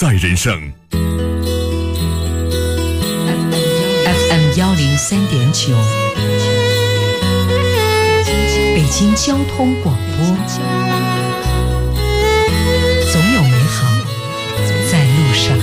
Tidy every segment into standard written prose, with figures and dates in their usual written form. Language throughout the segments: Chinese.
赛人生。 FM 103.9，北京交通广播。总有美好在路上。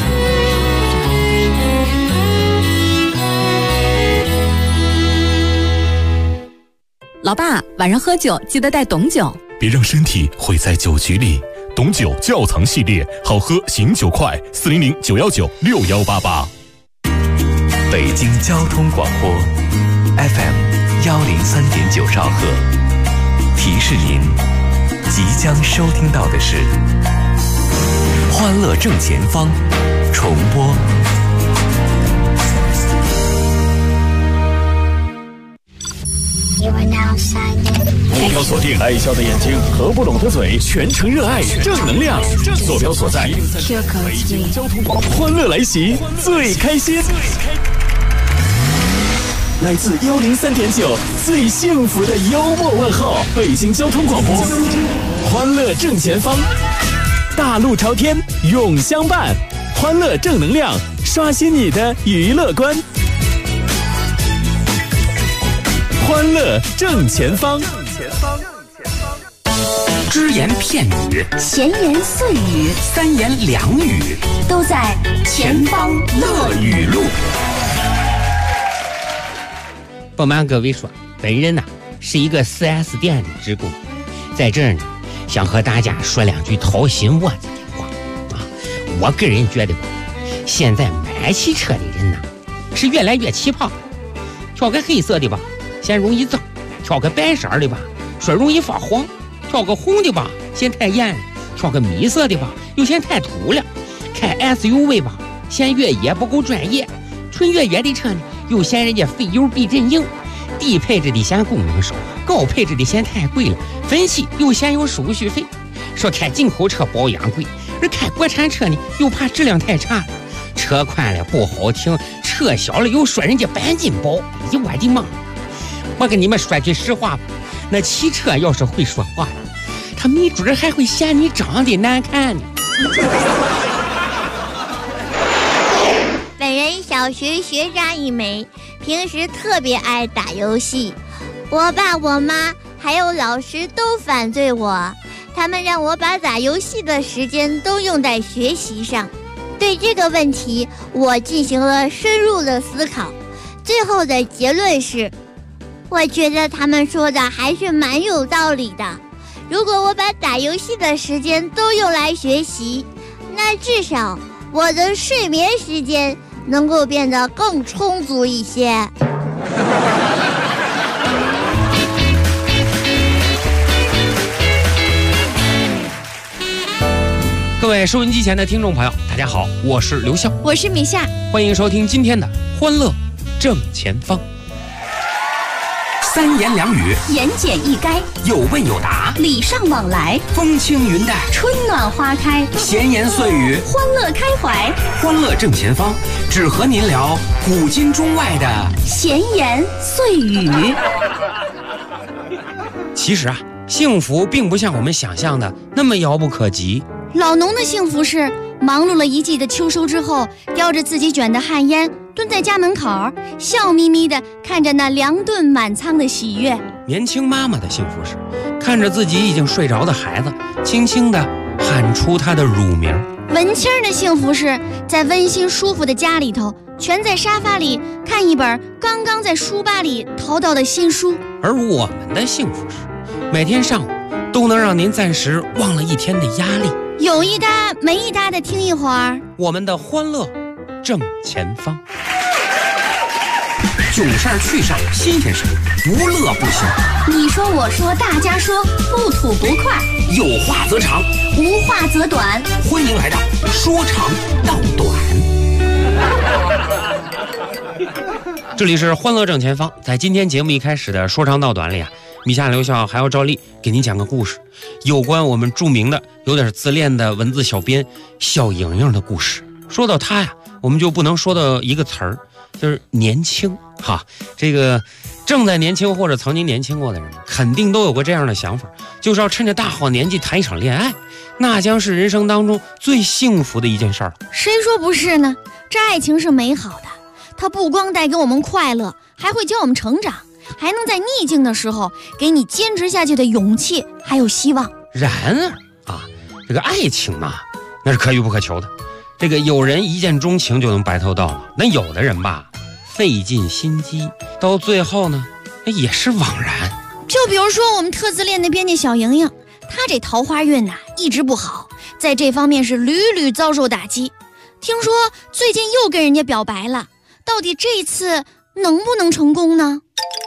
老爸，晚上喝酒记得带董酒， 别让身体毁在酒局里。董酒窖藏系列，好喝醒酒快，400-919-6188。 北京交通广播 FM 103.9兆赫，提示您即将收听到的是欢乐正前方重播。 目标锁定，爱笑的眼睛，合不拢的嘴，全程热爱正能量。坐标所在，北京交通广播，欢乐来袭，最开心。来自103.9最幸福的幽默问候，北京交通广播，欢乐正前方，大路朝天永相伴，欢乐正能量，刷新你的娱乐观。欢乐正前方， 只言片语， 闲言碎语， 三言两语， 都在前方乐语录。 不瞒各位说，本人是一个 4S 店的职工，在这儿呢，想和大家说两句掏心窝子的话啊。我个人觉得吧，现在买汽车的人是越来越奇葩，挑个黑色的吧，嫌容易脏；挑个白色的吧，说容易发黄；挑个红的吧，嫌太艳了；挑个米色的吧，又嫌太土了；开 SUV 吧，嫌越野不够专业；纯越野的车呢，又嫌人家费油避震硬；低配置的嫌功能少，高配置的嫌太贵了；分期又嫌有手续费。说开进口车保养贵，而开国产车呢，又怕质量太差了。车宽了不好停，车小了又说人家钣金薄。哎呀，我的妈！我跟你们说句实话吧，那汽车要是会说话，他没准还会嫌你长得难看呢。 本人小学学渣一枚，平时特别爱打游戏。我爸、我妈还有老师都反对我，他们让我把打游戏的时间都用在学习上。对这个问题，我进行了深入的思考，最后的结论是，我觉得他们说的还是蛮有道理的。如果我把打游戏的时间都用来学习，那至少我的睡眠时间能够变得更充足一些。 各位收音机前的听众朋友，大家好，我是刘笑， 我是米夏， 欢迎收听今天的欢乐正前方。三言两语， 言简意赅， 有问有答， 礼尚往来， 风轻云淡， 春暖花开， 闲言碎语， 欢乐开怀。 欢乐正前方，只和您聊古今中外的闲言碎语。 其实幸福并不像我们想象的那么遥不可及。 老农的幸福是忙碌了一季的秋收之后，叼着自己卷的旱烟，蹲在家门口，笑眯眯地看着那2顿满仓的喜悦。 年轻妈妈的幸福是看着自己已经睡着的孩子，轻轻地喊出他的乳名。 文青的幸福是在温馨舒服的家里头，蜷在沙发里看一本刚刚在书吧里淘到的新书。 而我们的幸福是每天上午都能让您暂时忘了一天的压力， 有一搭没一搭的听一会儿我们的欢乐正前方。囧事儿趣事儿新鲜事儿，不乐不行。 你说我说大家说，不吐不快， 有话则长， 无话则短。 欢迎来到说长道短。这里是欢乐正前方，在今天节目一开始的说长道短里米夏、刘笑还有赵丽给您讲个故事，有关我们著名的有点自恋的文字小编小莹莹的故事。说到她我们就不能说到一个词儿，就是年轻这个正在年轻或者曾经年轻过的人肯定都有过这样的想法，就是要趁着大好年纪谈一场恋爱， 那将是人生当中最幸福的一件事儿了。 谁说不是呢？这爱情是美好的，它不光带给我们快乐，还会教我们成长，还能在逆境的时候给你坚持下去的勇气还有希望。 然而啊，这个爱情呢，那是可遇不可求的。这个有人一见钟情就能白头到老，那有的人吧，费尽心机，到最后呢，那也是枉然。 就比如说我们特自恋的编辑小莹莹，她这桃花运呐，一直不好，在这方面是屡屡遭受打击。听说最近又跟人家表白了，到底这次能不能成功呢？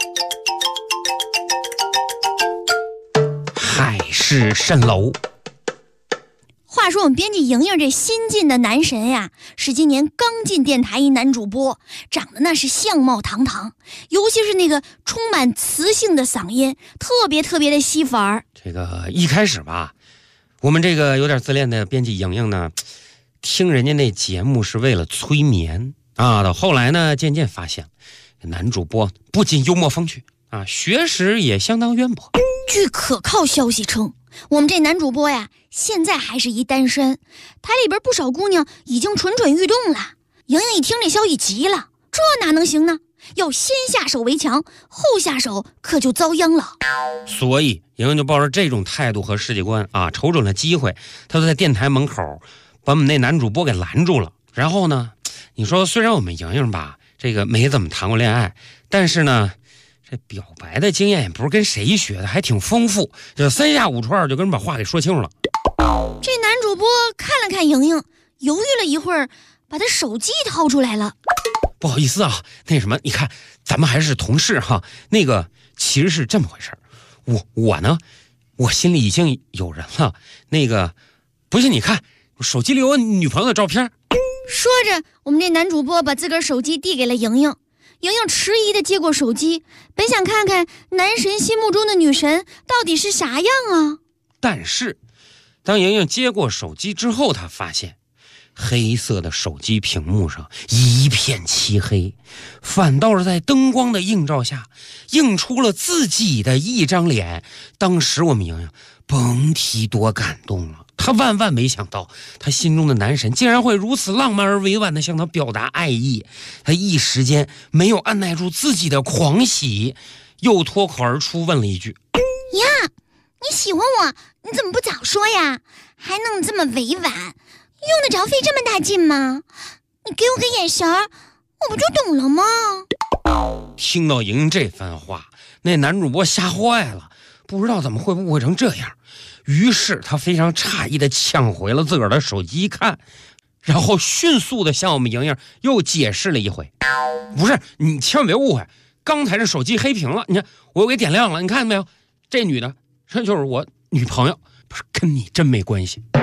海市蜃楼。 话说我们编辑莹莹这新晋的男神呀，是今年刚进电台一男主播，长得那是相貌堂堂，尤其是那个充满磁性的嗓音，特别的吸粉儿。 这个一开始吧，我们这个有点自恋的编辑莹莹呢，听人家那节目是为了催眠啊，到后来呢，渐渐发现男主播不仅幽默风趣啊，学识也相当渊博。 据可靠消息称，我们这男主播呀，现在还是一单身，台里边不少姑娘已经蠢欲动了。莹莹一听这消息急了，这哪能行呢？要先下手为强，后下手可就遭殃了。 所以莹莹就抱着这种态度和世界观啊，瞅准了机会，她就在电台门口把我们那男主播给拦住了。然后呢，你说虽然我们莹莹吧，这个没怎么谈过恋爱，但是呢，这表白的经验也不是跟谁学的，还挺丰富，就3下5除2就跟人把话给说清楚了。 这男主播看了看莹莹，犹豫了一会儿，把他手机掏出来了。 不好意思啊，那什么，你看咱们还是同事哈。那个其实是这么回事，我呢，我心里已经有人了。那个不信你看，手机里有我女朋友的照片。 说着，我们这男主播把自个儿手机递给了莹莹。莹莹迟疑地接过手机，本想看看男神心目中的女神到底是啥样啊。 但是当莹莹接过手机之后，她发现黑色的手机屏幕上一片漆黑，反倒是在灯光的映照下映出了自己的一张脸。当时我们莹莹甭提多感动了，她万万没想到她心中的男神竟然会如此浪漫而委婉地向她表达爱意。她一时间没有按耐住自己的狂喜，又脱口而出问了一句： 呀，你喜欢我，你怎么不早说呀？还弄这么委婉，用得着费这么大劲吗？你给我个眼神儿，我不就懂了吗？ 听到莹莹这番话，那男主播吓坏了，不知道怎么会误会成这样。于是他非常诧异地抢回了自个儿的手机看，然后迅速地向我们莹莹又解释了一回。不是，你千万别误会，刚才这手机黑屏了，你看我又给点亮了，你看见没有？这女的这就是我女朋友，不是跟你真没关系。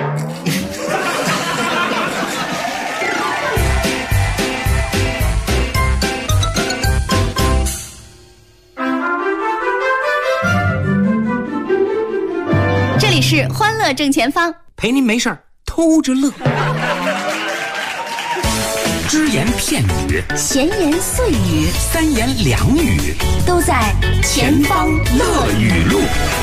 这里是欢乐正前方， 陪您没事偷着乐。只言片语， 闲言碎语， 三言两语， 都在前方乐语录。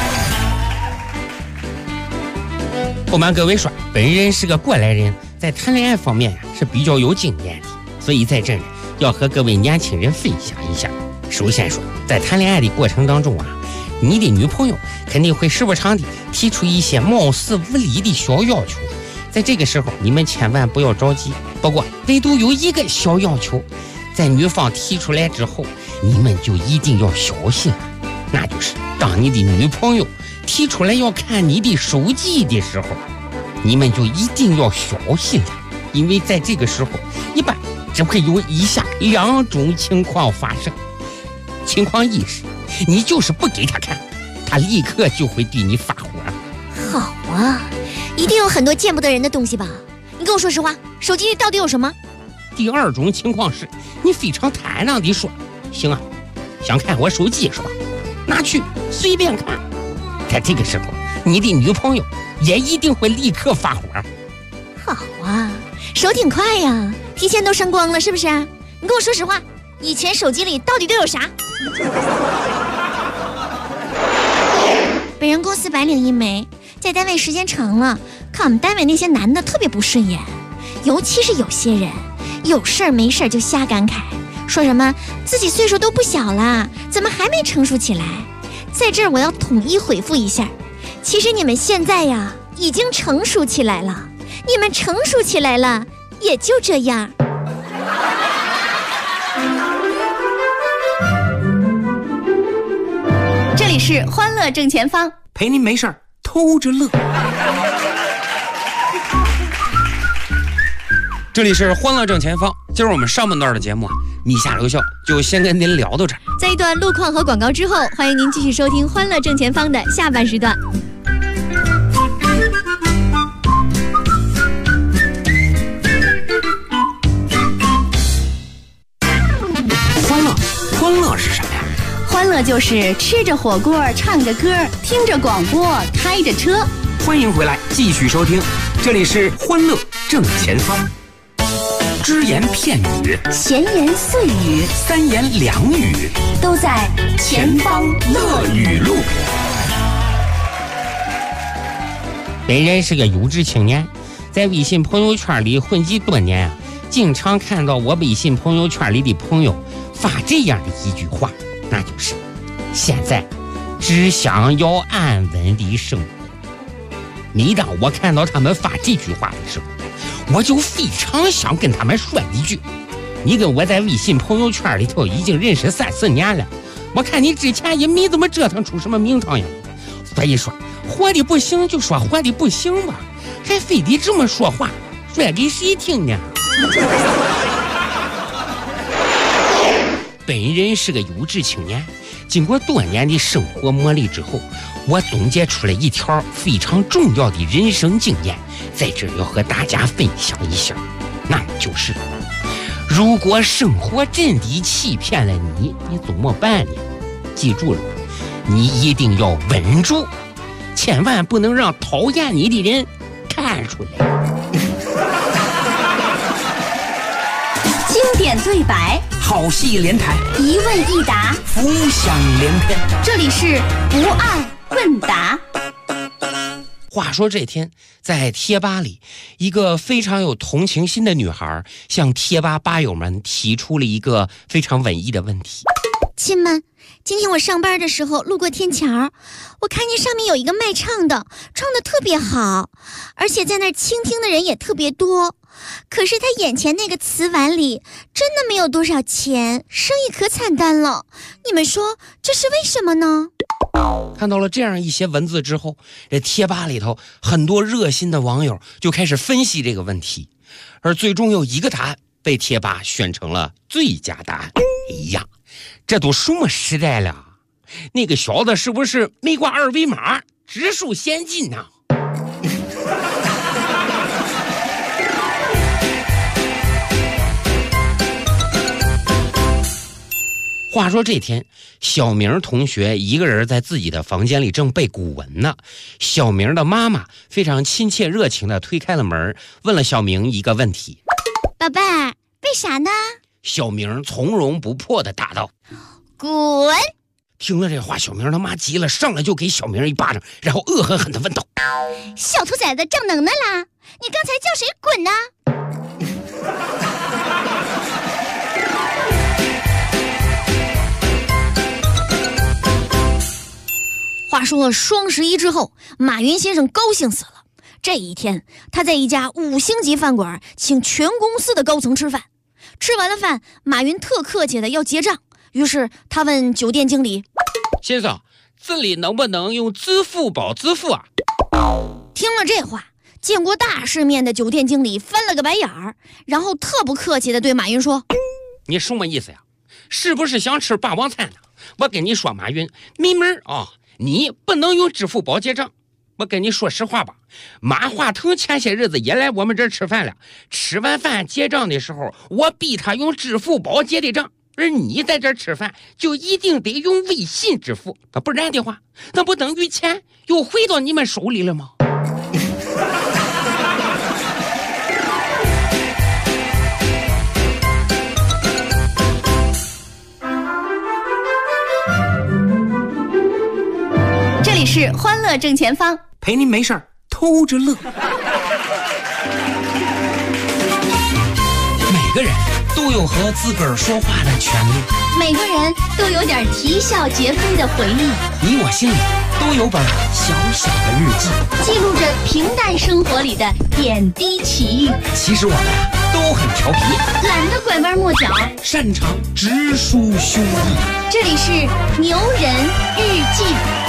不瞒各位说，本人是个过来人，在谈恋爱方面呀是比较有经验的，所以在这儿要和各位年轻人分享一下。首先说，在谈恋爱的过程当中啊，你的女朋友肯定会时不常地提出一些貌似无理的小要求，在这个时候你们千万不要着急。不过唯独有一个小要求，在女方提出来之后，你们就一定要小心，那就是当你的女朋友提出来要看你的手机的时候，你们就一定要小心了，因为在这个时候一般只会有以下2种情况发生。情况一是，你就是不给他看，他立刻就会对你发火。 好啊，一定有很多见不得人的东西吧？你跟我说实话，手机里到底有什么？ 第2种情况是，你非常坦然地说：行啊，想看我手机是吧？拿去随便看。在这个时候，你的女朋友也一定会立刻发火。 好啊，手挺快呀，提前都删光了是不是？你跟我说实话，以前手机里到底都有啥？本人公司白领一枚，在单位时间长了， 看我们单位那些男的特别不顺眼，尤其是有些人有事儿没事儿就瞎感慨，说什么自己岁数都不小了，怎么还没成熟起来。在这儿我要统一回复一下，其实你们现在呀已经成熟起来了，你们成熟起来了也就这样。 这里是欢乐正前方， 陪您没事儿偷着乐。这里是欢乐正前方，今儿我们上半段的节目你下留校就先跟您聊到这儿。 在一段路况和广告之后，欢迎您继续收听欢乐正前方的下半时段。 欢乐是什么呀？ 欢乐就是吃着火锅，唱着歌，听着广播，开着车。 欢迎回来，继续收听，这里是欢乐正前方。只言片语， 闲言碎语， 三言两语， 都在前方乐语录。 本人是个有志青年，在微信朋友圈里混迹多年啊，经常看到我微信朋友圈里的朋友发这样的一句话，那就是现在只想要安稳的生活。每当我看到他们发这句话的时候，我就非常想跟他们说一句，你跟我在微信朋友圈里头已经认识3、4年了，我看你之前也没怎么折腾出什么名堂呀，所以说活的不行就说活的不行吧，还非得这么说话，说给谁听呢？本人是个有志青年，经过多年的生活磨砺之后，我总结出了一条非常重要的人生经验，在这儿要和大家分享一下，那就是，如果生活真的欺骗了你，你怎么办呢？记住了，你一定要稳住，千万不能让讨厌你的人看出来。 经典对白， 好戏连台， 一问一答， 浮想联翩。 这里是不爱问答。 话说这天，在贴吧里，一个非常有同情心的女孩向贴吧吧友们提出了一个非常文艺的问题。 亲们，今天我上班的时候路过天桥，我看见上面有一个卖唱的，唱得特别好，而且在那儿倾听的人也特别多。可是他眼前那个瓷碗里真的没有多少钱，生意可惨淡了。你们说这是为什么呢？ 看到了这样一些文字之后，这贴吧里头很多热心的网友就开始分析这个问题，而最终有一个答案被贴吧选成了最佳答案。哎呀，这都什么时代了，那个小子是不是没挂2维码，指数先进呢？话说这天，小明同学一个人在自己的房间里正背古文呢。小明的妈妈非常亲切热情地推开了门，问了小明一个问题： 宝贝儿，背啥呢？ 小明从容不迫地答道： 滚！ 听了这话，小明他妈急了，上来就给小明一巴掌，然后恶狠狠地问道： 小兔崽子长能耐啦！你刚才叫谁滚呢？话说双11之后，马云先生高兴死了。这一天，他在一家5星级饭馆请全公司的高层吃饭。吃完了饭，马云特客气的要结账，于是他问酒店经理： 先生，这里能不能用支付宝支付啊？ 听了这话，见过大世面的酒店经理翻了个白眼儿，然后特不客气的对马云说： 你什么意思呀？是不是想吃霸王餐呢？我跟你说，马云，没门啊！你不能用支付宝结账。我跟你说实话吧，马化腾前些日子也来我们这儿吃饭了，吃完饭结账的时候，我逼他用支付宝结的账，而你在这儿吃饭就一定得用微信支付，不然的话，那不等于钱又回到你们手里了吗？ 这里是欢乐正前方， 陪您没事儿偷着乐。 个人都有和自个儿说话的权利， 每个人都有点啼笑皆非的回忆， 你我心里都有本小小的日记， 记录着平淡生活里的点滴奇遇。 其实我们都很调皮， 懒得拐弯抹角， 擅长直抒胸臆。 这里是牛人日记。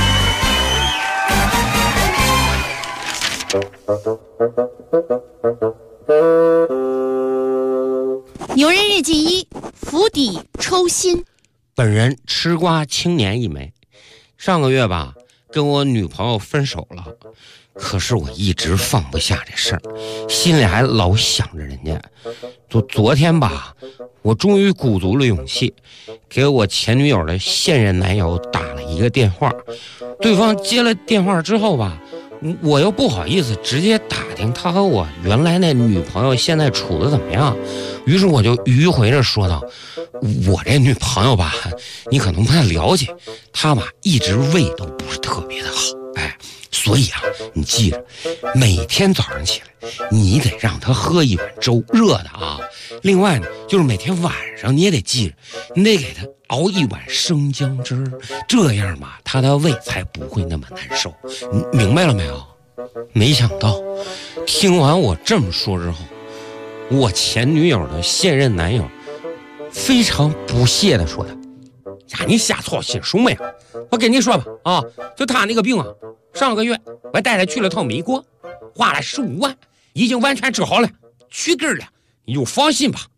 牛人日记1：釜底抽薪。 本人吃瓜青年一枚，上个月吧跟我女朋友分手了，可是我一直放不下这事儿，心里还老想着人家。昨天吧，我终于鼓足了勇气，给我前女友的现任男友打了一个电话。对方接了电话之后吧，我又不好意思直接打听他和我原来那女朋友现在处的怎么样，于是我就迂回着说道：我这女朋友吧，你可能不太了解，她吧一直胃都不是特别的好，所以啊，你记着，每天早上起来你得让她喝一碗粥，热的啊。另外呢，就是每天晚上你也得记着，你得给她熬一碗生姜汁儿，这样吧，她的胃才不会那么难受。你明白了没有？没想到听完我这么说之后，我前女友的现任男友非常不屑地说的：呀，你瞎操心什么呀？我跟你说吧，啊，就他那个病啊，上个月我带他去了趟美国，花了15万，已经完全治好了，去根了，你就放心吧。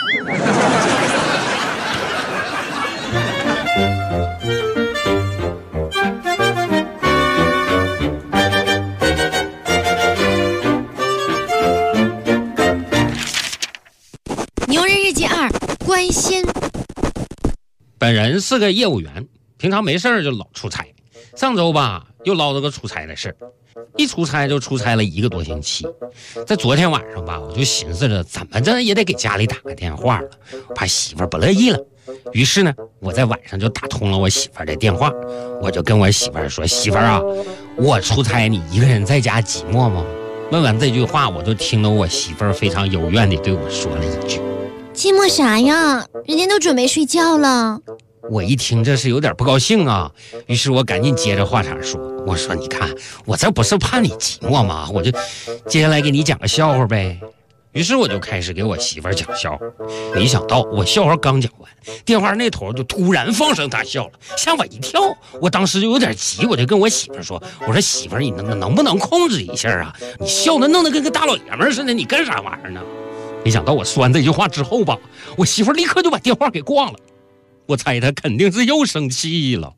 牛人日记2：关心。 本人是个业务员，平常没事就老出差。上周吧，又捞着个出差的事，一出差就出差了1个多星期。在昨天晚上吧，我就寻思着怎么着也得给家里打个电话了，怕媳妇儿不乐意了。于是呢，我在晚上就打通了我媳妇儿的电话，我就跟我媳妇儿说：媳妇儿啊，我出差你一个人在家寂寞吗？问完这句话，我就听到我媳妇儿非常幽怨地对我说了一句： 寂寞啥呀？人家都准备睡觉了。 我一听这是有点不高兴啊，于是我赶紧接着话茬说：我说你看，我这不是怕你寂寞吗？我就接下来给你讲个笑话呗。于是我就开始给我媳妇儿讲笑话，没想到我笑话刚讲完，电话那头就突然放声大笑了，吓我一跳。我当时就有点急，我就跟我媳妇儿说：我说媳妇儿，你能不能控制一下啊？你笑的弄得跟个大老爷们儿似的，你干啥玩意儿呢？没想到我说完这句话之后吧，我媳妇儿立刻就把电话给挂了。我猜她肯定是又生气了。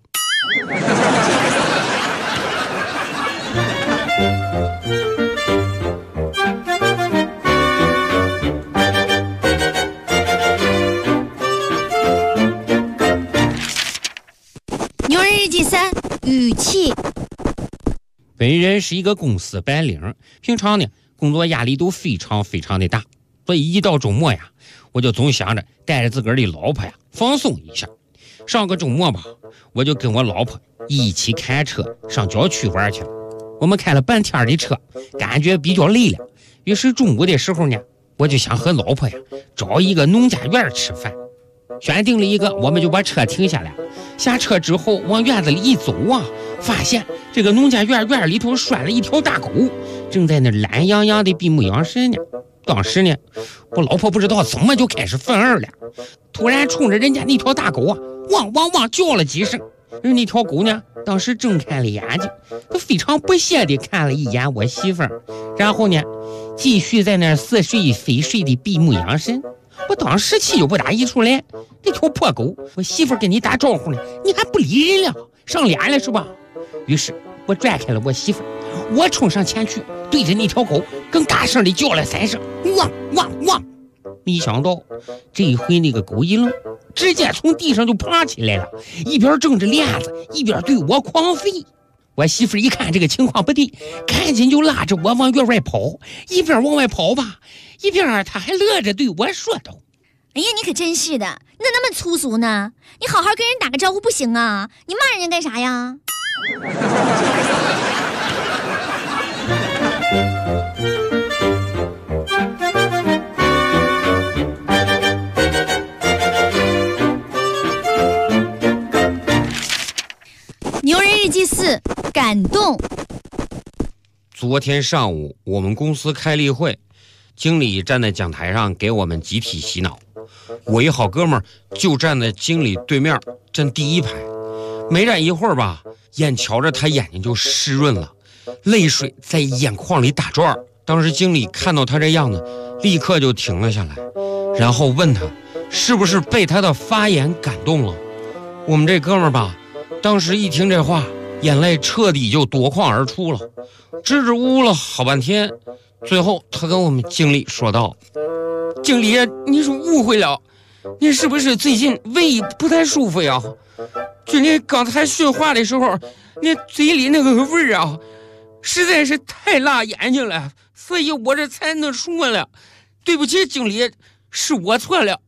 牛人日记3：语气。 本人是一个公司白领，平常呢工作压力都非常非常的大，所以一到周末呀，我就总想着带着自个儿的老婆呀放松一下。上个周末吧，我就跟我老婆一起开车上郊区玩去了。我们开了半天的车，感觉比较累了。于是中午的时候呢，我就想和老婆呀找一个农家院吃饭。选定了一个，我们就把车停下来。下车之后往院子里一走啊，发现这个农家院里头拴了一条大狗，正在那懒洋洋的闭目养神呢。当时呢，我老婆不知道怎么就开始愤而了，突然冲着人家那条大狗啊汪汪汪叫了几声。而那条狗呢，当时睁开了眼睛，它非常不屑地看了一眼我媳妇儿，然后呢继续在那似睡非睡的闭目养神。我当时气就不打一处来，这条破狗，我媳妇儿跟你打招呼呢，你还不理人了，上脸了是吧？于是我拽开了我媳妇儿，我冲上前去，对着那条狗更大声地叫了3声，汪汪汪！没想到这一回那个狗一愣，直接从地上就爬起来了，一边挣着链子，一边对我狂吠。我媳妇儿一看这个情况不对，赶紧就拉着我往院外跑，一边往外跑吧，一边她还乐着对我说道： 哎呀，你可真是的，你咋那么粗俗呢？你好好跟人打个招呼不行啊？你骂人家干啥呀？ 日记4，感动。 昨天上午我们公司开例会，经理站在讲台上给我们集体洗脑。我一好哥们儿就站在经理对面，站第一排。没站一会儿吧，眼瞧着他眼睛就湿润了，泪水在眼眶里打转。当时经理看到他这样子，立刻就停了下来，然后问他是不是被他的发言感动了。我们这哥们儿吧，当时一听这话，眼泪彻底就夺眶而出了，支支吾吾了好半天。最后他跟我们经理说道：经理，你是误会了，你是不是最近胃不太舒服呀？就你刚才说话的时候，你嘴里那个味儿啊，实在是太辣眼睛了，所以我这才能说了。对不起，经理，是我错了。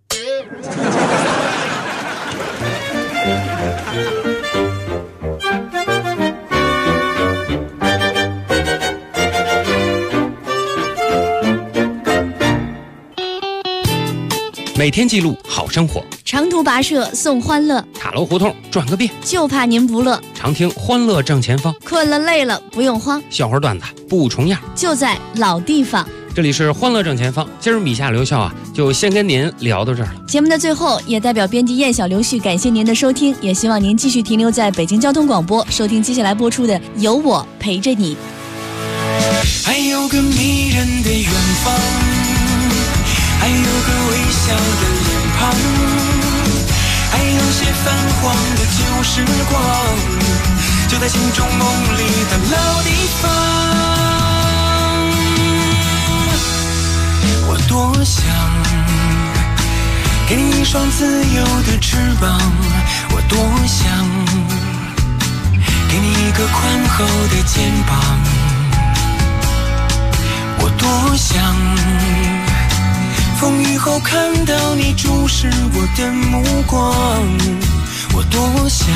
每天记录好生活， 长途跋涉送欢乐， 塔楼胡同转个遍， 就怕您不乐。 常听欢乐正前方， 困了累了不用慌， 笑话段子不重样， 就在老地方。 这里是欢乐正前方，今儿米夏刘笑就先跟您聊到这儿了。 节目的最后，也代表编辑燕小刘旭感谢您的收听，也希望您继续停留在北京交通广播，收听接下来播出的《有我陪着你》。 还有个迷人的远方，还有个微笑的脸庞，还有些泛黄的旧时光，就在心中梦里的老地方。我多想给你一双自由的翅膀，我多想给你一个宽厚的肩膀，我多想风雨后看到你注视我的目光，我多想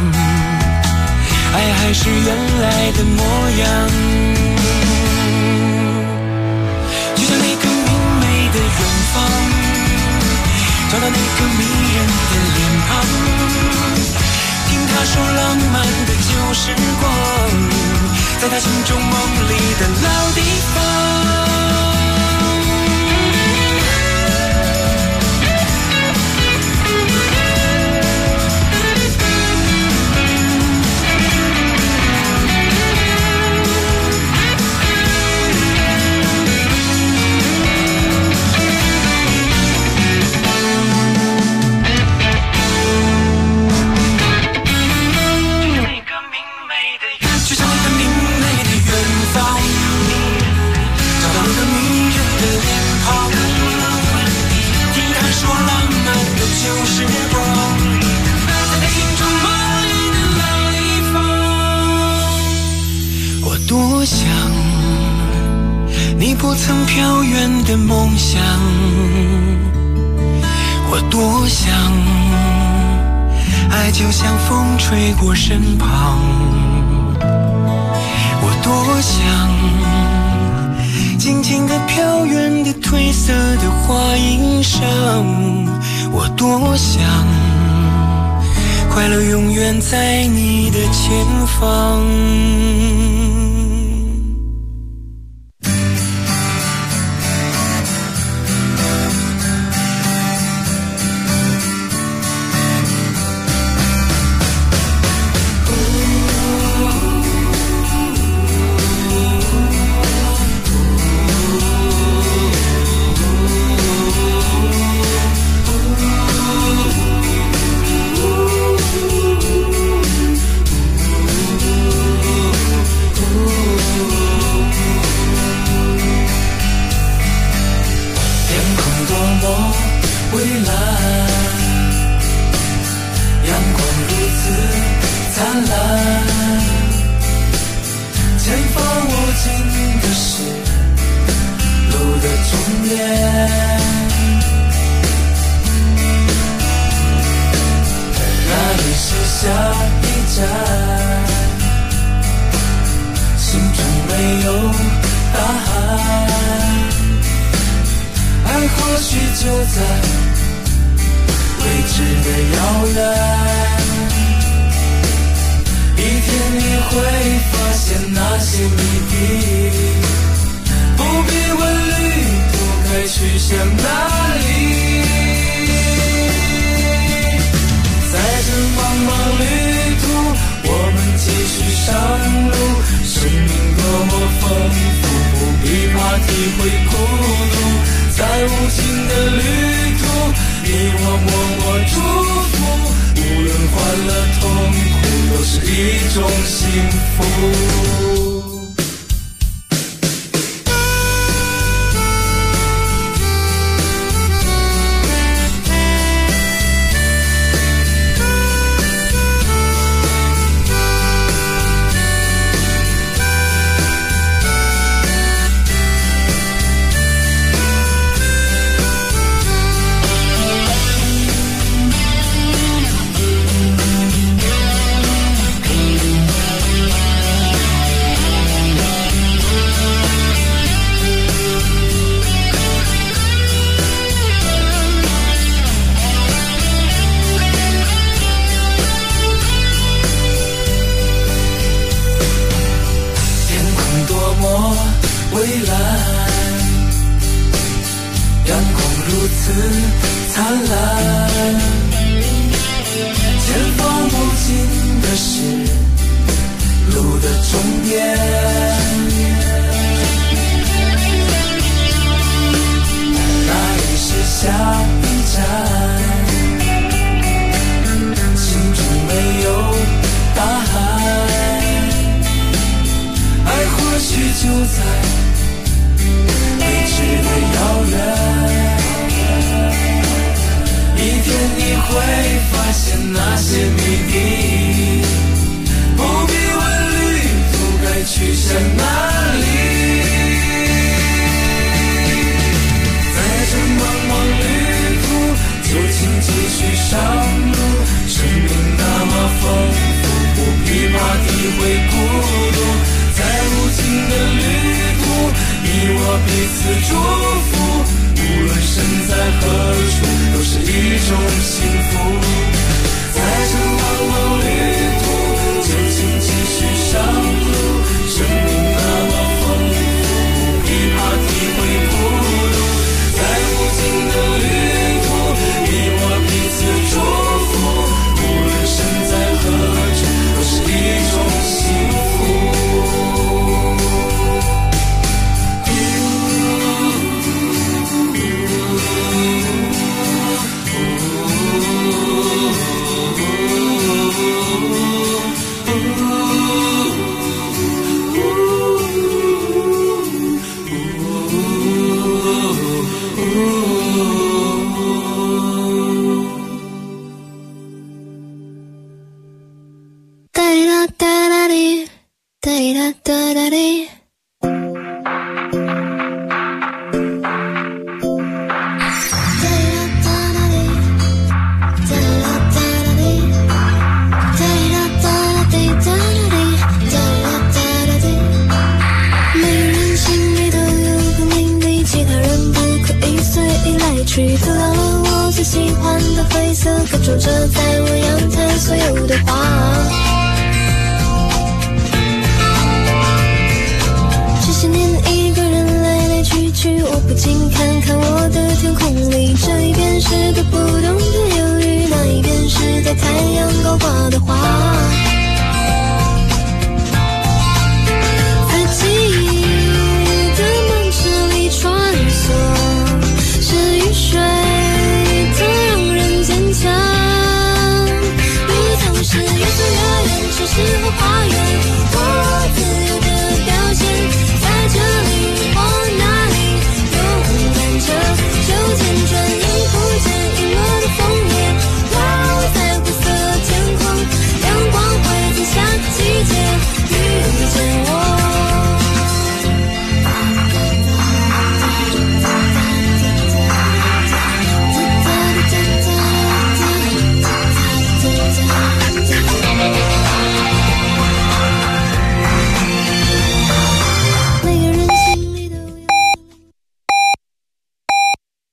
爱还是原来的模样，就像那个明媚的远方，找到那个迷人的脸庞，听他说浪漫的旧时光，在他心中梦里的老地方。多想你不曾飘远的梦想，我多想爱就像风吹过身旁，我多想静静地飘远的褪色的花衣裳，我多想快乐永远在你的前方。 天你会发现那些谜底，不必问旅途该去向哪里。在这茫茫旅途，我们继续上路。生命多么丰富，不必怕体会孤独。在无尽的旅途，你我默默祝福。无论欢乐痛苦，都是一种幸福。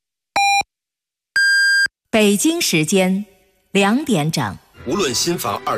北京时间2点整。 无论新房